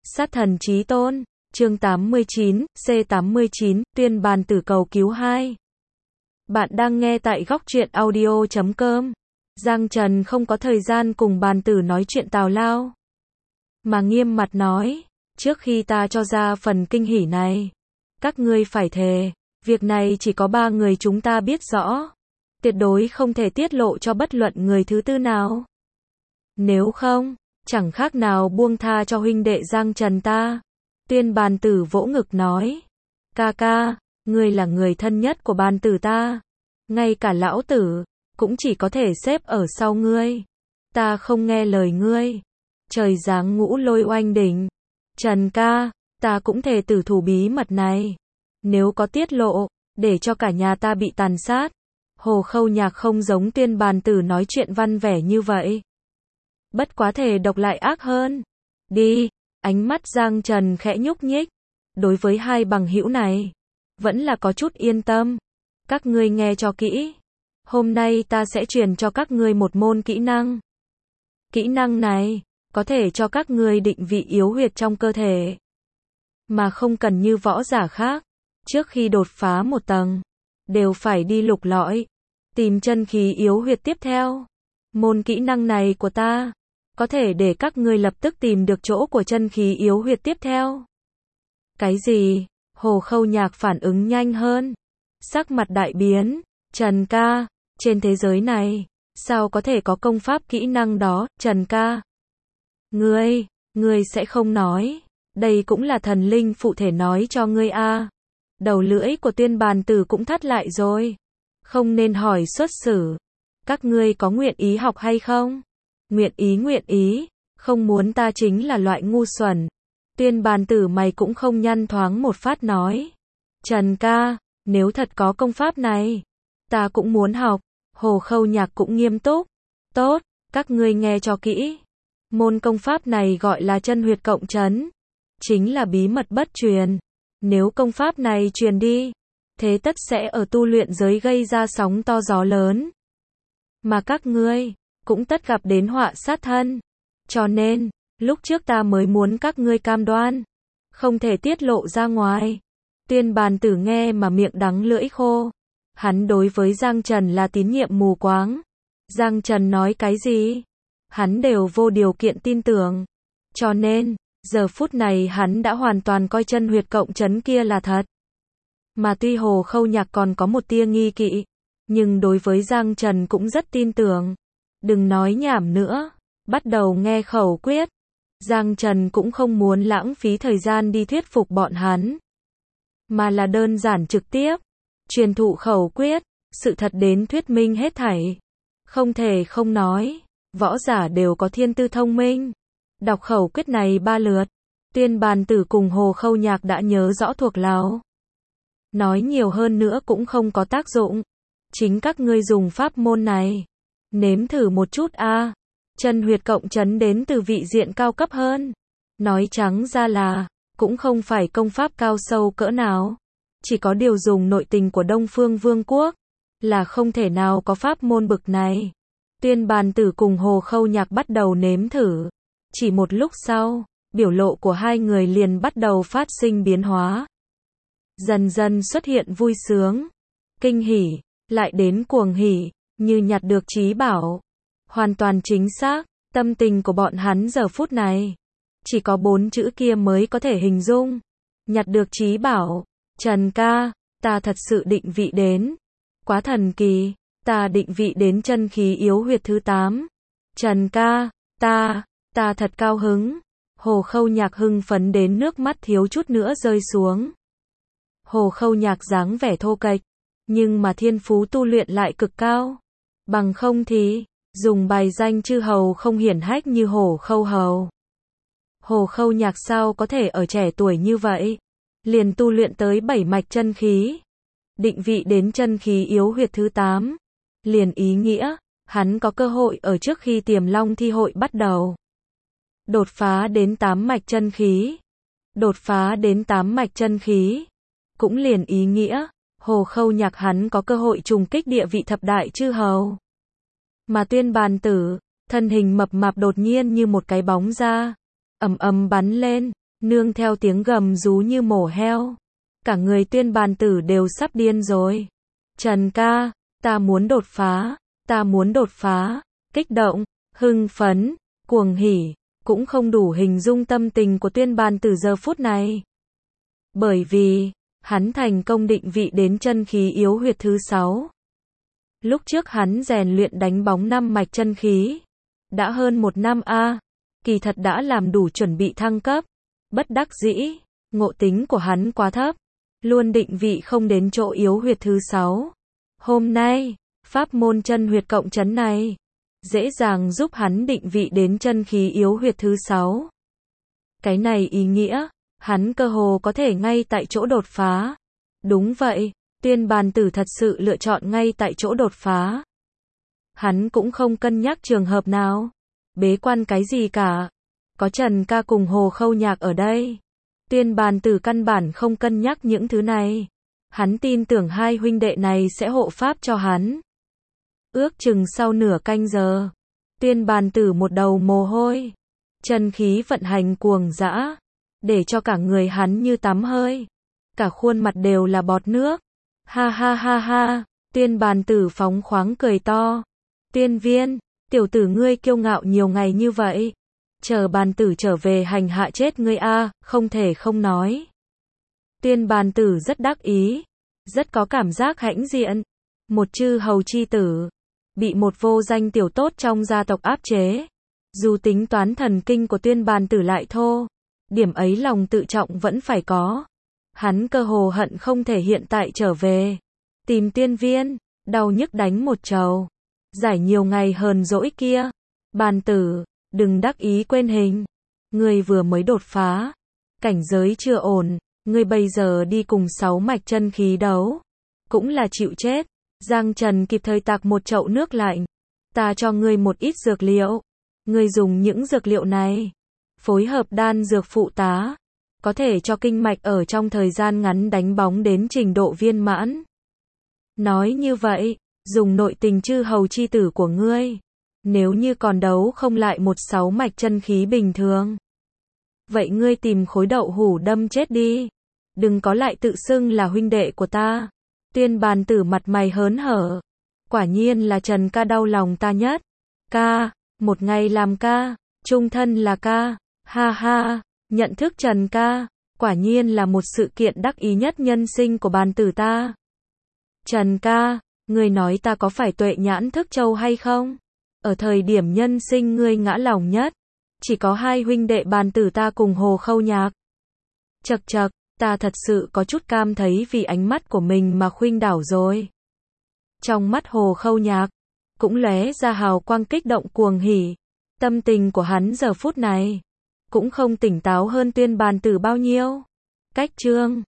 Sát thần chí tôn, chương 89, C89, tuyên bàn tử cầu cứu 2. Bạn đang nghe tại góc truyện audio.com. Giang Trần không có thời gian cùng bàn tử nói chuyện tào lao, mà nghiêm mặt nói, trước khi ta cho ra phần kinh hỉ này, các ngươi phải thề, việc này chỉ có 3 người chúng ta biết rõ, tuyệt đối không thể tiết lộ cho bất luận người thứ tư nào. Nếu không, chẳng khác nào buông tha cho huynh đệ Giang Trần ta. Tuyên bàn tử vỗ ngực nói, ca ca, ngươi là người thân nhất của bàn tử ta, ngay cả lão tử cũng chỉ có thể xếp ở sau ngươi. Ta không nghe lời ngươi, trời giáng ngũ lôi oanh đỉnh. Trần ca, ta cũng thề tử thủ bí mật này, nếu có tiết lộ, để cho cả nhà ta bị tàn sát. Hồ Khâu Nhạc không giống tuyên bàn tử nói chuyện văn vẻ như vậy, bất quá thề độc lại ác hơn. Đi. Ánh mắt Giang Trần khẽ nhúc nhích, đối với hai bằng hữu này, vẫn là có chút yên tâm. Các ngươi nghe cho kỹ, hôm nay ta sẽ truyền cho các ngươi một môn kỹ năng. Kỹ năng này, có thể cho các ngươi định vị yếu huyệt trong cơ thể, mà không cần như võ giả khác, trước khi đột phá một tầng, đều phải đi lục lọi, tìm chân khí yếu huyệt tiếp theo. Môn kỹ năng này của ta, có thể để các ngươi lập tức tìm được chỗ của chân khí yếu huyệt tiếp theo. Cái gì? Hồ Khâu Nhạc phản ứng nhanh hơn, sắc mặt đại biến. Trần ca, trên thế giới này, sao có thể có công pháp kỹ năng đó, Trần ca? Ngươi sẽ không nói, đây cũng là thần linh phụ thể nói cho ngươi a. Đầu lưỡi của tuyên bàn tử cũng thắt lại rồi, không nên hỏi xuất xử. Các ngươi có nguyện ý học hay không? Nguyện ý, không muốn ta chính là loại ngu xuẩn. Tuyên bàn tử mày cũng không nhăn thoáng một phát nói, Trần ca, nếu thật có công pháp này, ta cũng muốn học. Hồ Khâu Nhạc cũng nghiêm túc, tốt, các ngươi nghe cho kỹ. Môn công pháp này gọi là chân huyệt cộng trấn, chính là bí mật bất truyền. Nếu công pháp này truyền đi, thế tất sẽ ở tu luyện giới gây ra sóng to gió lớn, mà các ngươi cũng tất gặp đến họa sát thân. Cho nên, lúc trước ta mới muốn các ngươi cam đoan, không thể tiết lộ ra ngoài. Tuyên bàn tử nghe mà miệng đắng lưỡi khô. Hắn đối với Giang Trần là tín nhiệm mù quáng. Giang Trần nói cái gì, hắn đều vô điều kiện tin tưởng. Cho nên, giờ phút này hắn đã hoàn toàn coi chân huyệt cộng trấn kia là thật. Mà tuy Hồ Khâu Nhạc còn có một tia nghi kỵ, nhưng đối với Giang Trần cũng rất tin tưởng. Đừng nói nhảm nữa, bắt đầu nghe khẩu quyết. Giang Trần cũng không muốn lãng phí thời gian đi thuyết phục bọn hắn, mà là đơn giản trực tiếp truyền thụ khẩu quyết, sự thật đến thuyết minh hết thảy. Không thể không nói, võ giả đều có thiên tư thông minh. Đọc khẩu quyết này 3 lượt, tuyên bàn tử cùng Hồ Khâu Nhạc đã nhớ rõ thuộc lòng. Nói nhiều hơn nữa cũng không có tác dụng. Chính các ngươi dùng pháp môn này, nếm thử một chút a. Chân huyệt cộng trấn đến từ vị diện cao cấp hơn. Nói trắng ra là, cũng không phải công pháp cao sâu cỡ nào. Chỉ có điều dùng nội tình của Đông Phương Vương quốc, là không thể nào có pháp môn bực này. Tuyên bàn tử cùng Hồ Khâu Nhạc bắt đầu nếm thử. Chỉ một lúc sau, biểu lộ của hai người liền bắt đầu phát sinh biến hóa. Dần dần xuất hiện vui sướng, kinh hỉ, lại đến cuồng hỉ, như nhặt được trí bảo. Hoàn toàn chính xác, tâm tình của bọn hắn giờ phút này, chỉ có 4 chữ kia mới có thể hình dung. Nhặt được trí bảo. Trần ca, ta thật sự định vị đến. Quá thần kỳ, ta định vị đến chân khí yếu huyệt thứ 8. Trần ca, ta thật cao hứng. Hồ Khâu Nhạc hưng phấn đến nước mắt thiếu chút nữa rơi xuống. Hồ Khâu Nhạc dáng vẻ thô kệch, nhưng mà thiên phú tu luyện lại cực cao. Bằng không thì, dùng bài danh chư hầu không hiển hách như Hồ Khâu Hầu. Hồ Khâu Nhạc sao có thể ở trẻ tuổi như vậy, liền tu luyện tới 7 mạch chân khí, định vị đến chân khí yếu huyệt thứ 8, liền ý nghĩa, hắn có cơ hội ở trước khi Tiềm Long thi hội bắt đầu, đột phá đến 8 mạch chân khí. Đột phá đến 8 mạch chân khí, cũng liền ý nghĩa, Hồ Khâu Nhạc hắn có cơ hội trùng kích địa vị thập đại chư hầu. Mà tuyên bàn tử, thân hình mập mạp đột nhiên như một cái bóng ra, ầm ầm bắn lên, nương theo tiếng gầm rú như mổ heo. Cả người Tuyên Bàn Tử đều sắp điên rồi. Trần ca, ta muốn đột phá, ta muốn đột phá. Kích động, hưng phấn, cuồng hỉ, cũng không đủ hình dung tâm tình của Tuyên Bàn Tử giờ phút này. Bởi vì, hắn thành công định vị đến chân khí yếu huyệt thứ 6. Lúc trước hắn rèn luyện đánh bóng 5 mạch chân khí. Đã hơn 1 năm kỳ thật đã làm đủ chuẩn bị thăng cấp. Bất đắc dĩ, ngộ tính của hắn quá thấp. Luôn định vị không đến chỗ yếu huyệt thứ 6. Hôm nay, pháp môn chân huyệt cộng chấn này, dễ dàng giúp hắn định vị đến chân khí yếu huyệt thứ 6. Cái này ý nghĩa, hắn cơ hồ có thể ngay tại chỗ đột phá. Đúng vậy, Tuyên Bàn Tử thật sự lựa chọn ngay tại chỗ đột phá. Hắn cũng không cân nhắc trường hợp nào, bế quan cái gì cả. Có Trần ca cùng Hồ Khâu Nhạc ở đây. Tuyên Bàn Tử căn bản không cân nhắc những thứ này. Hắn tin tưởng hai huynh đệ này sẽ hộ pháp cho hắn. Ước chừng sau nửa canh giờ, Tuyên Bàn Tử một đầu mồ hôi, chân khí vận hành cuồng dã, để cho cả người hắn như tắm hơi, cả khuôn mặt đều là bọt nước. Ha ha ha ha, Tuyên Bàn Tử phóng khoáng cười to. Tuyên Viên, tiểu tử ngươi kiêu ngạo nhiều ngày như vậy, chờ Bàn Tử trở về hành hạ chết ngươi không thể không nói. Tuyên Bàn Tử rất đắc ý, rất có cảm giác hãnh diện. Một chư hầu chi tử, bị một vô danh tiểu tốt trong gia tộc áp chế. Dù tính toán thần kinh của Tuyên Bàn Tử lại thô, điểm ấy lòng tự trọng vẫn phải có. Hắn cơ hồ hận không thể hiện tại trở về, tìm Tuyên Viên, đau nhức đánh một trầu, giải nhiều ngày hờn dỗi kia. Bàn Tử, đừng đắc ý quên hình. Ngươi vừa mới đột phá, cảnh giới chưa ổn, ngươi bây giờ đi cùng 6 mạch chân khí đấu, cũng là chịu chết. Giang Trần kịp thời tạc một chậu nước lạnh. Ta cho ngươi một ít dược liệu. Ngươi dùng những dược liệu này, phối hợp đan dược phụ tá, có thể cho kinh mạch ở trong thời gian ngắn đánh bóng đến trình độ viên mãn. Nói như vậy, dùng nội tình chư hầu chi tử của ngươi, nếu như còn đấu không lại 6 mạch chân khí bình thường, vậy ngươi tìm khối đậu hủ đâm chết đi. Đừng có lại tự xưng là huynh đệ của ta. Tuyên Bàn Tử mặt mày hớn hở. Quả nhiên là Trần ca đau lòng ta nhất. Ca, một ngày làm ca, chung thân là ca. Ha ha, nhận thức Trần ca, quả nhiên là một sự kiện đắc ý nhất nhân sinh của Bàn Tử ta. Trần ca, ngươi nói ta có phải tuệ nhãn thức châu hay không? Ở thời điểm nhân sinh ngươi ngã lòng nhất, chỉ có hai huynh đệ Bàn Tử ta cùng Hồ Khâu Nhạc. Chậc chậc, ta thật sự có chút cam thấy vì ánh mắt của mình mà khuynh đảo rồi. Trong mắt Hồ Khâu Nhạc, cũng lóe ra hào quang kích động cuồng hỉ. Tâm tình của hắn giờ phút này, cũng không tỉnh táo hơn Tuyên Bàn Tử bao nhiêu. Cách chương